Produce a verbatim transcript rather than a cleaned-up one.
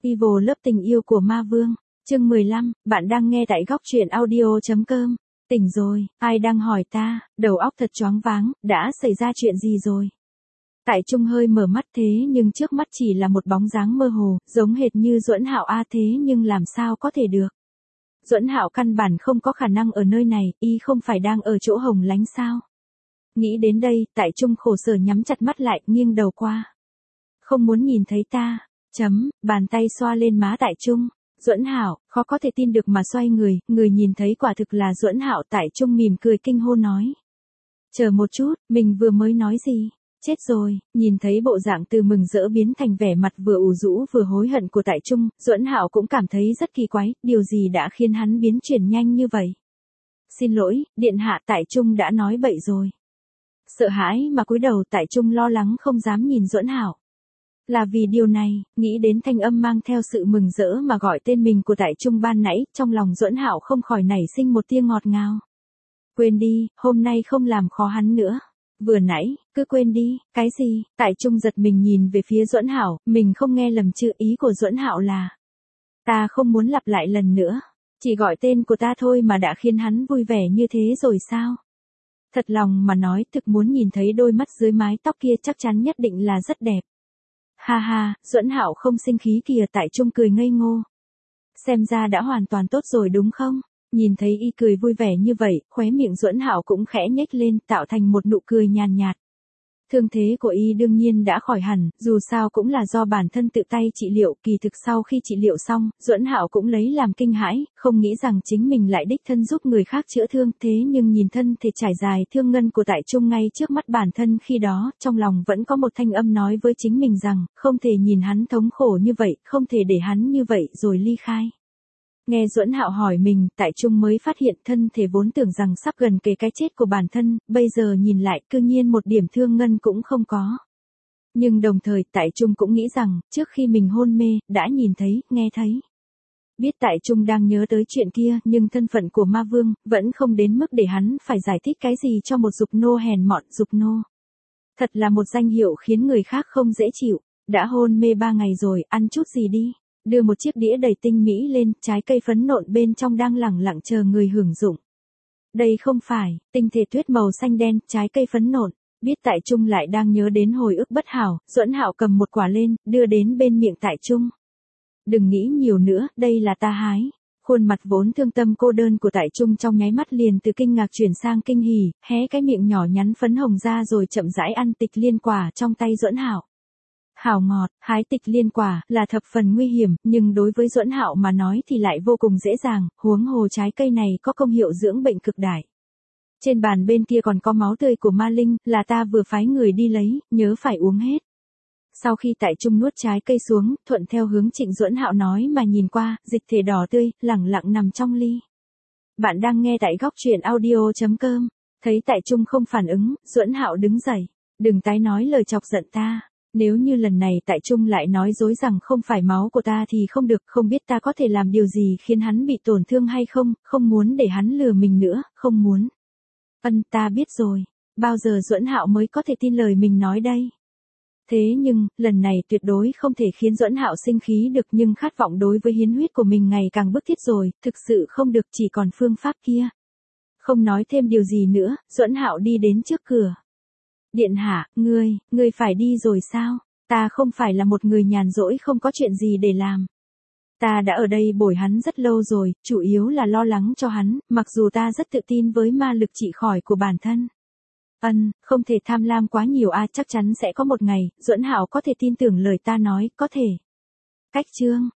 Evil lớp tình yêu của ma vương, chương mười lăm, bạn đang nghe tại góc truyện audio.com. Tỉnh rồi, ai đang hỏi ta, đầu óc thật choáng váng, đã xảy ra chuyện gì rồi? Tại Trung hơi mở mắt thế nhưng trước mắt chỉ là một bóng dáng mơ hồ, giống hệt như Duẫn Hạo a thế nhưng làm sao có thể được? Duẫn Hạo căn bản không có khả năng ở nơi này, y không phải đang ở chỗ Hồng Lánh sao? Nghĩ đến đây, Tại Trung khổ sở nhắm chặt mắt lại, nghiêng đầu qua. Không muốn nhìn thấy ta, chấm, bàn tay xoa lên má Tại Trung. Duẫn Hạo, khó có thể tin được mà xoay người, người nhìn thấy quả thực là Duẫn Hạo. Tại Trung mỉm cười kinh hô nói. Chờ một chút, mình vừa mới nói gì? Chết rồi, nhìn thấy bộ dạng từ mừng rỡ biến thành vẻ mặt vừa ủ rũ vừa hối hận của Tại Trung, Duẫn Hạo cũng cảm thấy rất kỳ quái, điều gì đã khiến hắn biến chuyển nhanh như vậy? Xin lỗi, điện hạ, Tại Trung đã nói bậy rồi. Sợ hãi mà cúi đầu, Tại Trung lo lắng không dám nhìn Duẫn Hạo. Là vì điều này, nghĩ đến thanh âm mang theo sự mừng rỡ mà gọi tên mình của Tại Trung ban nãy, trong lòng Duẫn Hạo không khỏi nảy sinh một tia ngọt ngào. Quên đi, hôm nay không làm khó hắn nữa. Vừa nãy, cứ quên đi, cái gì? Tại Trung giật mình nhìn về phía Duẫn Hạo, mình không nghe lầm chứ, ý của Duẫn Hạo là ta không muốn lặp lại lần nữa, chỉ gọi tên của ta thôi mà đã khiến hắn vui vẻ như thế rồi sao? Thật lòng mà nói, thực muốn nhìn thấy đôi mắt dưới mái tóc kia, chắc chắn nhất định là rất đẹp. Ha ha, Duẫn Hạo không sinh khí kìa. Tại Trung cười ngây ngô. Xem ra đã hoàn toàn tốt rồi đúng không? Nhìn thấy y cười vui vẻ như vậy, khóe miệng Duẫn Hạo cũng khẽ nhếch lên, tạo thành một nụ cười nhàn nhạt. Thương thế của y đương nhiên đã khỏi hẳn, dù sao cũng là do bản thân tự tay trị liệu, kỳ thực sau khi trị liệu xong, Duẫn Hạo cũng lấy làm kinh hãi, không nghĩ rằng chính mình lại đích thân giúp người khác chữa thương, thế nhưng nhìn thân thể trải dài thương ngân của Tại Trung ngay trước mắt bản thân khi đó, trong lòng vẫn có một thanh âm nói với chính mình rằng, không thể nhìn hắn thống khổ như vậy, không thể để hắn như vậy rồi ly khai. Nghe Duẫn Hạo hỏi mình, Tại Trung mới phát hiện thân thể vốn tưởng rằng sắp gần kề cái chết của bản thân, bây giờ nhìn lại cư nhiên một điểm thương ngân cũng không có. Nhưng đồng thời Tại Trung cũng nghĩ rằng, trước khi mình hôn mê, đã nhìn thấy, nghe thấy. Biết Tại Trung đang nhớ tới chuyện kia, nhưng thân phận của ma vương, vẫn không đến mức để hắn phải giải thích cái gì cho một dục nô hèn mọn. Dục nô. Thật là một danh hiệu khiến người khác không dễ chịu. Đã hôn mê ba ngày rồi, ăn chút gì đi. Đưa một chiếc đĩa đầy tinh mỹ lên, trái cây phấn nộn bên trong đang lẳng lặng chờ người hưởng dụng. Đây không phải, tinh thể tuyết màu xanh đen, trái cây phấn nộn. Biết Tại Trung lại đang nhớ đến hồi ức bất hảo, Duẫn Hạo cầm một quả lên, đưa đến bên miệng Tại Trung. Đừng nghĩ nhiều nữa, đây là ta hái. Khuôn mặt vốn thương tâm cô đơn của Tại Trung trong nháy mắt liền từ kinh ngạc chuyển sang kinh hỉ, hé cái miệng nhỏ nhắn phấn hồng ra rồi chậm rãi ăn tịch liên quả trong tay Duẫn Hạo. Hảo ngọt, hái tịch liên quả là thập phần nguy hiểm, nhưng đối với Duẫn Hạo mà nói thì lại vô cùng dễ dàng, huống hồ trái cây này có công hiệu dưỡng bệnh cực đại. Trên bàn bên kia còn có máu tươi của ma linh, là ta vừa phái người đi lấy, nhớ phải uống hết. Sau khi Tại Trung nuốt trái cây xuống, thuận theo hướng Trịnh Duẫn Hạo nói mà nhìn qua, dịch thể đỏ tươi, lẳng lặng nằm trong ly. Bạn đang nghe tại góc truyện audio.com. Thấy Tại Trung không phản ứng, Duẫn Hạo đứng dậy. Đừng tái nói lời chọc giận ta. Nếu như lần này Tại Trung lại nói dối rằng không phải máu của ta thì không được, không biết ta có thể làm điều gì khiến hắn bị tổn thương hay không, không muốn để hắn lừa mình nữa, không muốn. Ân, ta biết rồi. Bao giờ Duẫn Hạo mới có thể tin lời mình nói đây? Thế nhưng, lần này tuyệt đối không thể khiến Duẫn Hạo sinh khí được, nhưng khát vọng đối với hiến huyết của mình ngày càng bức thiết rồi, thực sự không được, chỉ còn phương pháp kia. Không nói thêm điều gì nữa, Duẫn Hạo đi đến trước cửa. Điện hạ, ngươi, ngươi phải đi rồi sao? Ta không phải là một người nhàn rỗi không có chuyện gì để làm. Ta đã ở đây bồi hắn rất lâu rồi, chủ yếu là lo lắng cho hắn, mặc dù ta rất tự tin với ma lực trị khỏi của bản thân. Ân, không thể tham lam quá nhiều a, chắc chắn sẽ có một ngày, Duẫn Hạo có thể tin tưởng lời ta nói, có thể. Cách chương,